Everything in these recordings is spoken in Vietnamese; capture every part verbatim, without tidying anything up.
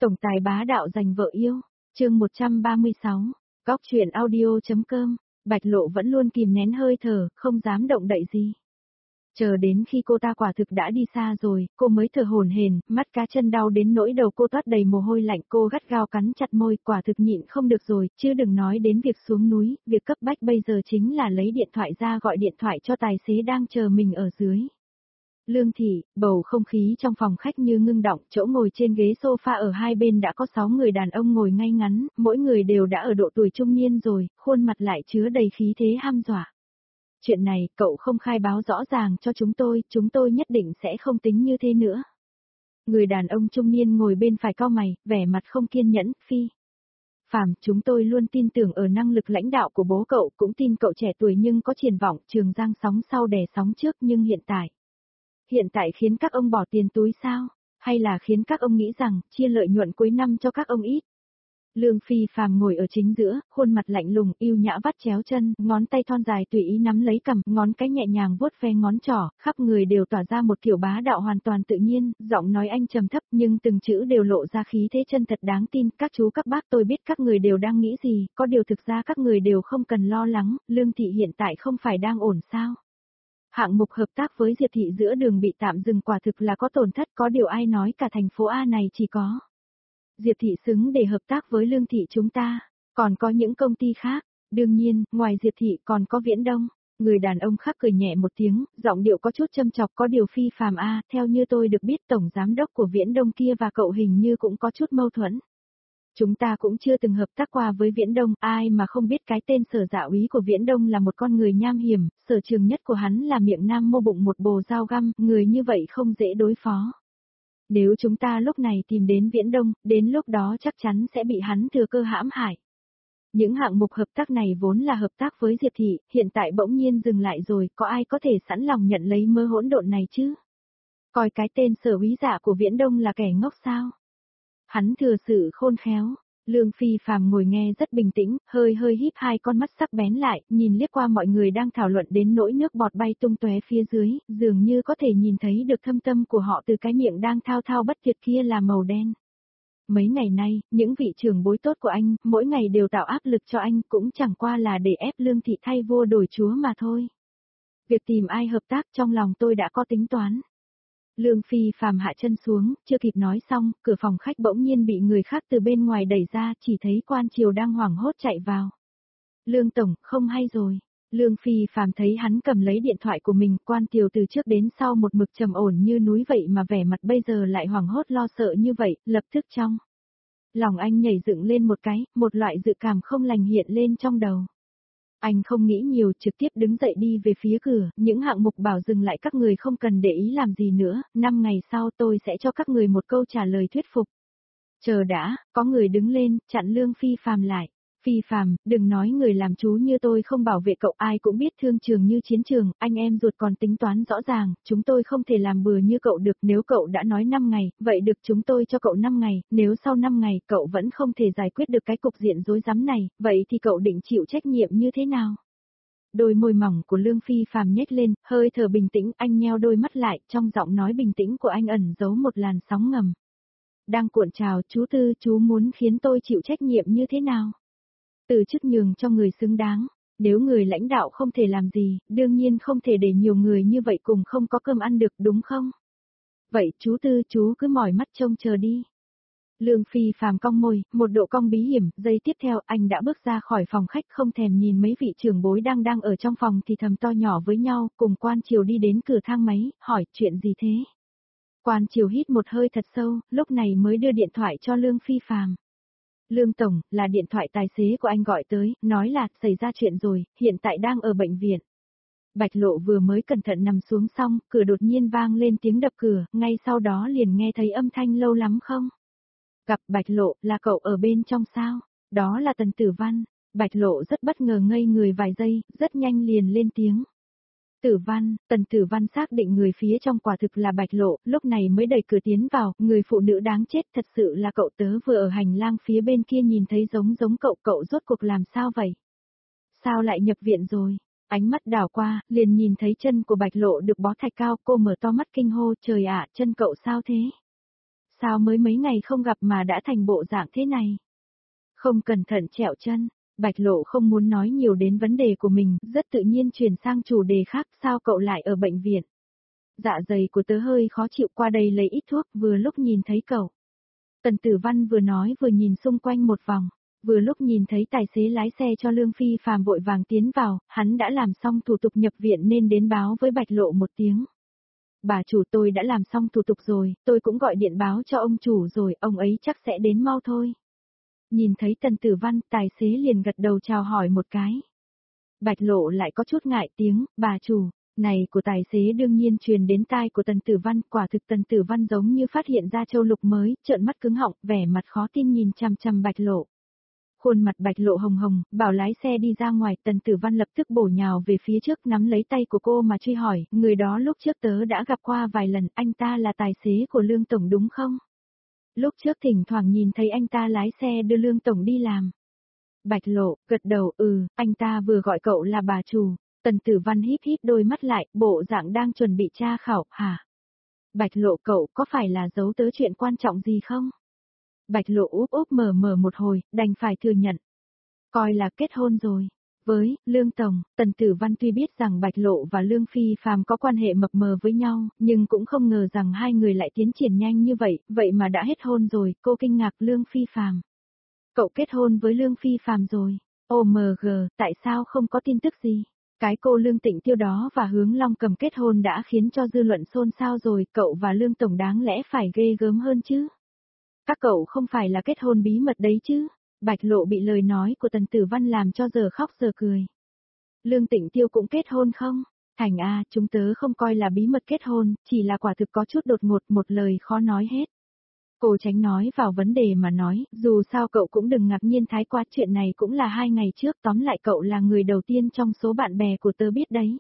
Tổng tài bá đạo giành vợ yêu, chương một trăm ba mươi sáu, góc chuyện audio.com, Bạch Lộ vẫn luôn kìm nén hơi thở, không dám động đậy gì. Chờ đến khi cô ta quả thực đã đi xa rồi, cô mới thở hổn hển, mắt cá chân đau đến nỗi đầu cô toát đầy mồ hôi lạnh, cô gắt gao cắn chặt môi, quả thực nhịn không được rồi, chứ đừng nói đến việc xuống núi, việc cấp bách bây giờ chính là lấy điện thoại ra gọi điện thoại cho tài xế đang chờ mình ở dưới. Lương Thị, bầu không khí trong phòng khách như ngưng động, chỗ ngồi trên ghế sofa ở hai bên đã có sáu người đàn ông ngồi ngay ngắn, mỗi người đều đã ở độ tuổi trung niên rồi, khuôn mặt lại chứa đầy khí thế hăm dọa. Chuyện này, cậu không khai báo rõ ràng cho chúng tôi, chúng tôi nhất định sẽ không tính như thế nữa. Người đàn ông trung niên ngồi bên phải cau mày, vẻ mặt không kiên nhẫn, Phi. Phạm, chúng tôi luôn tin tưởng ở năng lực lãnh đạo của bố cậu, cũng tin cậu trẻ tuổi nhưng có triển vọng, Trường Giang sóng sau đè sóng trước nhưng hiện tại. Hiện tại khiến các ông bỏ tiền túi sao? Hay là khiến các ông nghĩ rằng, chia lợi nhuận cuối năm cho các ông ít? Lương Phi Phàm ngồi ở chính giữa, khuôn mặt lạnh lùng, yêu nhã vắt chéo chân, ngón tay thon dài tùy ý nắm lấy cằm, ngón cái nhẹ nhàng vuốt ve ngón trỏ, khắp người đều tỏa ra một kiểu bá đạo hoàn toàn tự nhiên, giọng nói anh trầm thấp nhưng từng chữ đều lộ ra khí thế chân thật đáng tin, các chú các bác tôi biết các người đều đang nghĩ gì, có điều thực ra các người đều không cần lo lắng, Lương Thị hiện tại không phải đang ổn sao? Hạng mục hợp tác với Diệp Thị giữa đường bị tạm dừng quả thực là có tổn thất, có điều ai nói cả thành phố A này chỉ có Diệp Thị xứng để hợp tác với Lương Thị chúng ta, còn có những công ty khác, đương nhiên, ngoài Diệp Thị còn có Viễn Đông. Người đàn ông khác cười nhẹ một tiếng, giọng điệu có chút châm chọc, có điều Phi Phàm a, theo như tôi được biết tổng giám đốc của Viễn Đông kia và cậu hình như cũng có chút mâu thuẫn. Chúng ta cũng chưa từng hợp tác qua với Viễn Đông, ai mà không biết cái tên Sở Dạ Úy của Viễn Đông là một con người nham hiểm, sở trường nhất của hắn là miệng nam mô bụng một bồ dao găm, người như vậy không dễ đối phó. Nếu chúng ta lúc này tìm đến Viễn Đông, đến lúc đó chắc chắn sẽ bị hắn thừa cơ hãm hại. Những hạng mục hợp tác này vốn là hợp tác với Diệp Thị, hiện tại bỗng nhiên dừng lại rồi, có ai có thể sẵn lòng nhận lấy mớ hỗn độn này chứ? Coi cái tên Sở Úy Dạ của Viễn Đông là kẻ ngốc sao? Hắn thừa sự khôn khéo. Lương Phi Phàm ngồi nghe rất bình tĩnh, hơi hơi híp hai con mắt sắc bén lại, nhìn liếc qua mọi người đang thảo luận đến nỗi nước bọt bay tung tóe phía dưới, dường như có thể nhìn thấy được thâm tâm của họ từ cái miệng đang thao thao bất tuyệt kia là màu đen. Mấy ngày nay, những vị trưởng bối tốt của anh, mỗi ngày đều tạo áp lực cho anh, cũng chẳng qua là để ép Lương Thị thay vua đổi chúa mà thôi. Việc tìm ai hợp tác trong lòng tôi đã có tính toán. Lương Phi Phàm hạ chân xuống, chưa kịp nói xong, cửa phòng khách bỗng nhiên bị người khác từ bên ngoài đẩy ra, chỉ thấy Quan Triều đang hoảng hốt chạy vào. Lương Tổng, không hay rồi. Lương Phi Phàm thấy hắn cầm lấy điện thoại của mình, Quan Triều từ trước đến sau một mực trầm ổn như núi vậy mà vẻ mặt bây giờ lại hoảng hốt lo sợ như vậy, lập tức trong lòng anh nhảy dựng lên một cái, một loại dự cảm không lành hiện lên trong đầu. Anh không nghĩ nhiều, trực tiếp đứng dậy đi về phía cửa, những hạng mục bảo dừng lại các người không cần để ý làm gì nữa, năm ngày sau tôi sẽ cho các người một câu trả lời thuyết phục. Chờ đã, có người đứng lên, chặn Lương Phi Phàm lại. Phi Phàm, đừng nói người làm chú như tôi không bảo vệ cậu, ai cũng biết thương trường như chiến trường, anh em ruột còn tính toán rõ ràng, chúng tôi không thể làm bừa như cậu được, nếu cậu đã nói năm ngày, vậy được chúng tôi cho cậu năm ngày, nếu sau năm ngày cậu vẫn không thể giải quyết được cái cục diện rối rắm này, vậy thì cậu định chịu trách nhiệm như thế nào? Đôi môi mỏng của Lương Phi Phàm nhếch lên, hơi thở bình tĩnh, anh nheo đôi mắt lại, trong giọng nói bình tĩnh của anh ẩn giấu một làn sóng ngầm. Đang cuộn trào, chú Tư, chú muốn khiến tôi chịu trách nhiệm như thế nào? Từ chức nhường cho người xứng đáng, nếu người lãnh đạo không thể làm gì, đương nhiên không thể để nhiều người như vậy cùng không có cơm ăn được đúng không? Vậy chú Tư chú cứ mỏi mắt trông chờ đi. Lương Phi Phàm cong môi, một độ cong bí hiểm, giây tiếp theo anh đã bước ra khỏi phòng khách không thèm nhìn mấy vị trưởng bối đang đang ở trong phòng thì thầm to nhỏ với nhau, cùng Quan Triều đi đến cửa thang máy, hỏi chuyện gì thế? Quan Triều hít một hơi thật sâu, lúc này mới đưa điện thoại cho Lương Phi Phàm. Lương Tổng, là điện thoại tài xế của anh gọi tới, nói là xảy ra chuyện rồi, hiện tại đang ở bệnh viện. Bạch Lộ vừa mới cẩn thận nằm xuống xong, cửa đột nhiên vang lên tiếng đập cửa, ngay sau đó liền nghe thấy âm thanh lâu lắm không? Gặp Bạch Lộ, là cậu ở bên trong sao? Đó là Tần Tử Văn. Bạch Lộ rất bất ngờ ngây người vài giây, rất nhanh liền lên tiếng. Tử Văn, Tần Tử Văn xác định người phía trong quả thực là Bạch Lộ, lúc này mới đẩy cửa tiến vào, người phụ nữ đáng chết thật sự là cậu tớ vừa ở hành lang phía bên kia nhìn thấy giống giống cậu, cậu rốt cuộc làm sao vậy? Sao lại nhập viện rồi? Ánh mắt đảo qua, liền nhìn thấy chân của Bạch Lộ được bó thạch cao, cô mở to mắt kinh hô, trời ạ, chân cậu sao thế? sao mới mấy ngày không gặp mà đã thành bộ dạng thế này? Không cẩn thận trẹo chân, Bạch Lộ không muốn nói nhiều đến vấn đề của mình, rất tự nhiên chuyển sang chủ đề khác, sao cậu lại ở bệnh viện? Dạ dày của tớ hơi khó chịu, qua đây lấy ít thuốc, vừa lúc nhìn thấy cậu. Tần Tử Văn vừa nói vừa nhìn xung quanh một vòng, vừa lúc nhìn thấy tài xế lái xe cho Lương Phi Phàm vội vàng tiến vào, hắn đã làm xong thủ tục nhập viện nên đến báo với Bạch Lộ một tiếng. Bà chủ, tôi đã làm xong thủ tục rồi, tôi cũng gọi điện báo cho ông chủ rồi, ông ấy chắc sẽ đến mau thôi. Nhìn thấy Tần Tử Văn, tài xế liền gật đầu chào hỏi một cái. Bạch Lộ lại có chút ngại tiếng, bà chủ, này của tài xế đương nhiên truyền đến tai của Tần Tử Văn, quả thực Tần Tử Văn giống như phát hiện ra châu lục mới, trợn mắt cứng họng, vẻ mặt khó tin nhìn chằm chằm Bạch Lộ. Khuôn mặt Bạch Lộ hồng hồng, bảo lái xe đi ra ngoài, Tần Tử Văn lập tức bổ nhào về phía trước nắm lấy tay của cô mà truy hỏi, người đó lúc trước tớ đã gặp qua vài lần, anh ta là tài xế của Lương Tổng đúng không? Lúc trước thỉnh thoảng nhìn thấy anh ta lái xe đưa Lương Tổng đi làm. Bạch Lộ, gật đầu, ừ, anh ta vừa gọi cậu là bà chủ. Tần Tử Văn híp híp đôi mắt lại, bộ dạng đang chuẩn bị tra khảo, hả? Bạch Lộ, cậu có phải là giấu tớ chuyện quan trọng gì không? Bạch Lộ úp úp mở mở một hồi, đành phải thừa nhận. Coi là kết hôn rồi. Với Lương Tổng, Tần Tử Văn tuy biết rằng Bạch Lộ và Lương Phi Phàm có quan hệ mập mờ với nhau, nhưng cũng không ngờ rằng hai người lại tiến triển nhanh như vậy, vậy mà đã hết hôn rồi, cô kinh ngạc. Lương Phi Phàm. Cậu kết hôn với Lương Phi Phàm rồi? ô em giê, tại sao không có tin tức gì? Cái cô Lương Tịnh Tiêu đó và Hướng Long Cầm kết hôn đã khiến cho dư luận xôn xao rồi, cậu và Lương Tổng đáng lẽ phải ghê gớm hơn chứ? Các cậu không phải là kết hôn bí mật đấy chứ? Bạch Lộ bị lời nói của Tần Tử Văn làm cho giờ khóc giờ cười. Lương Tịnh Tiêu cũng kết hôn không? Thành a, à, chúng tớ không coi là bí mật kết hôn, chỉ là quả thực có chút đột ngột, một lời khó nói hết. Cô tránh nói vào vấn đề mà nói, dù sao cậu cũng đừng ngạc nhiên thái quá, chuyện này cũng là hai ngày trước, tóm lại cậu là người đầu tiên trong số bạn bè của tớ biết đấy.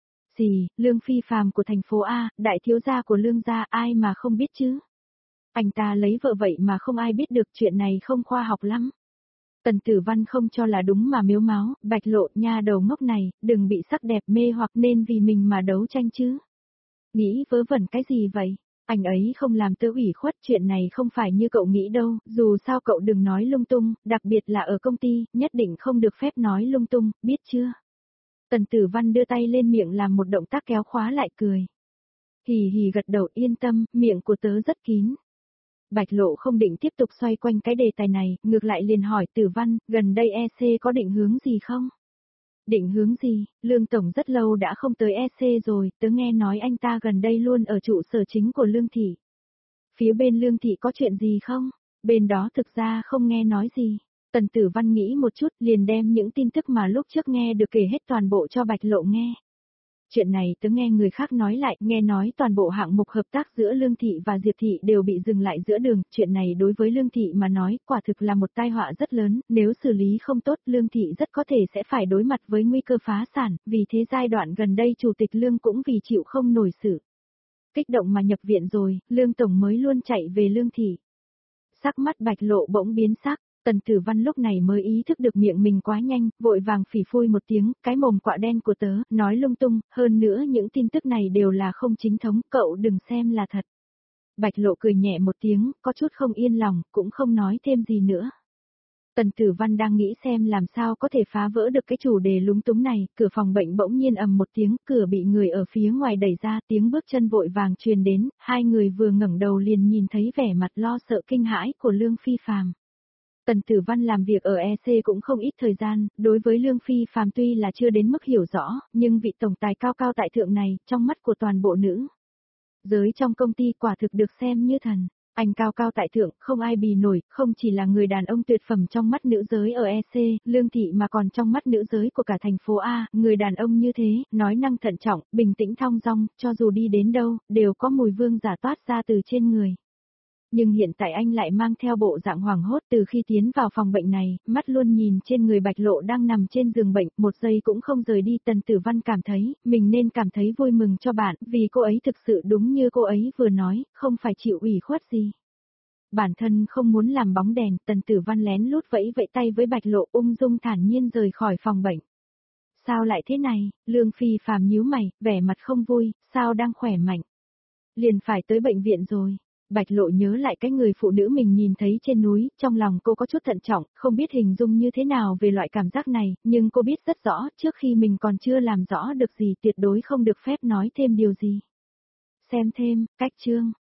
Gì, Lương Phi Phàm của thành phố A, đại thiếu gia của Lương gia, ai mà không biết chứ? Anh ta lấy vợ vậy mà không ai biết được, chuyện này không khoa học lắm. Tần Tử Văn không cho là đúng mà miếu máu, Bạch Lộ, nha đầu ngốc này, đừng bị sắc đẹp mê hoặc nên vì mình mà đấu tranh chứ. Nghĩ vớ vẩn cái gì vậy? Anh ấy không làm tớ ủy khuất, chuyện này không phải như cậu nghĩ đâu, dù sao cậu đừng nói lung tung, đặc biệt là ở công ty, nhất định không được phép nói lung tung, biết chưa? Tần Tử Văn đưa tay lên miệng làm một động tác kéo khóa lại cười. Hì hì gật đầu, yên tâm, miệng của tớ rất kín. Bạch Lộ không định tiếp tục xoay quanh cái đề tài này, ngược lại liền hỏi Tử Văn, gần đây e xê có định hướng gì không? Định hướng gì? Lương Tổng rất lâu đã không tới e xê rồi, tớ nghe nói anh ta gần đây luôn ở trụ sở chính của Lương Thị. Phía bên Lương Thị có chuyện gì không? Bên đó thực ra không nghe nói gì. Tần Tử Văn nghĩ một chút liền đem những tin tức mà lúc trước nghe được kể hết toàn bộ cho Bạch Lộ nghe. Chuyện này tớ nghe người khác nói lại, nghe nói toàn bộ hạng mục hợp tác giữa Lương Thị và Diệp Thị đều bị dừng lại giữa đường, chuyện này đối với Lương Thị mà nói, quả thực là một tai họa rất lớn, nếu xử lý không tốt, Lương Thị rất có thể sẽ phải đối mặt với nguy cơ phá sản, vì thế giai đoạn gần đây Chủ tịch Lương cũng vì chịu không nổi sự kích động mà nhập viện rồi, Lương Tổng mới luôn chạy về Lương Thị. Sắc mắt Bạch Lộ bỗng biến sắc. Tần Tử Văn lúc này mới ý thức được miệng mình quá nhanh, vội vàng phỉ phui một tiếng, cái mồm quạ đen của tớ, nói lung tung, hơn nữa những tin tức này đều là không chính thống, cậu đừng xem là thật. Bạch Lộ cười nhẹ một tiếng, có chút không yên lòng, cũng không nói thêm gì nữa. Tần Tử Văn đang nghĩ xem làm sao có thể phá vỡ được cái chủ đề lúng túng này, cửa phòng bệnh bỗng nhiên ầm một tiếng, cửa bị người ở phía ngoài đẩy ra, tiếng bước chân vội vàng truyền đến, hai người vừa ngẩng đầu liền nhìn thấy vẻ mặt lo sợ kinh hãi của Lương Phi Phàm. Tần Tử Văn làm việc ở e xê cũng không ít thời gian, đối với Lương Phi Phàm tuy là chưa đến mức hiểu rõ, nhưng vị tổng tài cao cao tại thượng này, trong mắt của toàn bộ nữ giới trong công ty quả thực được xem như thần. Anh cao cao tại thượng, không ai bì nổi, không chỉ là người đàn ông tuyệt phẩm trong mắt nữ giới ở e xê, Lương Thị mà còn trong mắt nữ giới của cả thành phố A, người đàn ông như thế, nói năng thận trọng, bình tĩnh thong dong, cho dù đi đến đâu, đều có mùi vương giả toát ra từ trên người. Nhưng hiện tại anh lại mang theo bộ dạng hoảng hốt từ khi tiến vào phòng bệnh này, mắt luôn nhìn trên người Bạch Lộ đang nằm trên giường bệnh, một giây cũng không rời đi. Tần Tử Văn cảm thấy, mình nên cảm thấy vui mừng cho bạn, vì cô ấy thực sự đúng như cô ấy vừa nói, không phải chịu ủy khuất gì. Bản thân không muốn làm bóng đèn, Tần Tử Văn lén lút vẫy vẫy tay với Bạch Lộ, ung dung thản nhiên rời khỏi phòng bệnh. Sao lại thế này? Lương Phi Phàm nhíu mày, vẻ mặt không vui, sao đang khỏe mạnh? Liền phải tới bệnh viện rồi. Bạch Lộ nhớ lại cái người phụ nữ mình nhìn thấy trên núi, trong lòng cô có chút thận trọng, không biết hình dung như thế nào về loại cảm giác này, nhưng cô biết rất rõ, trước khi mình còn chưa làm rõ được gì tuyệt đối không được phép nói thêm điều gì. Xem thêm, cách chương.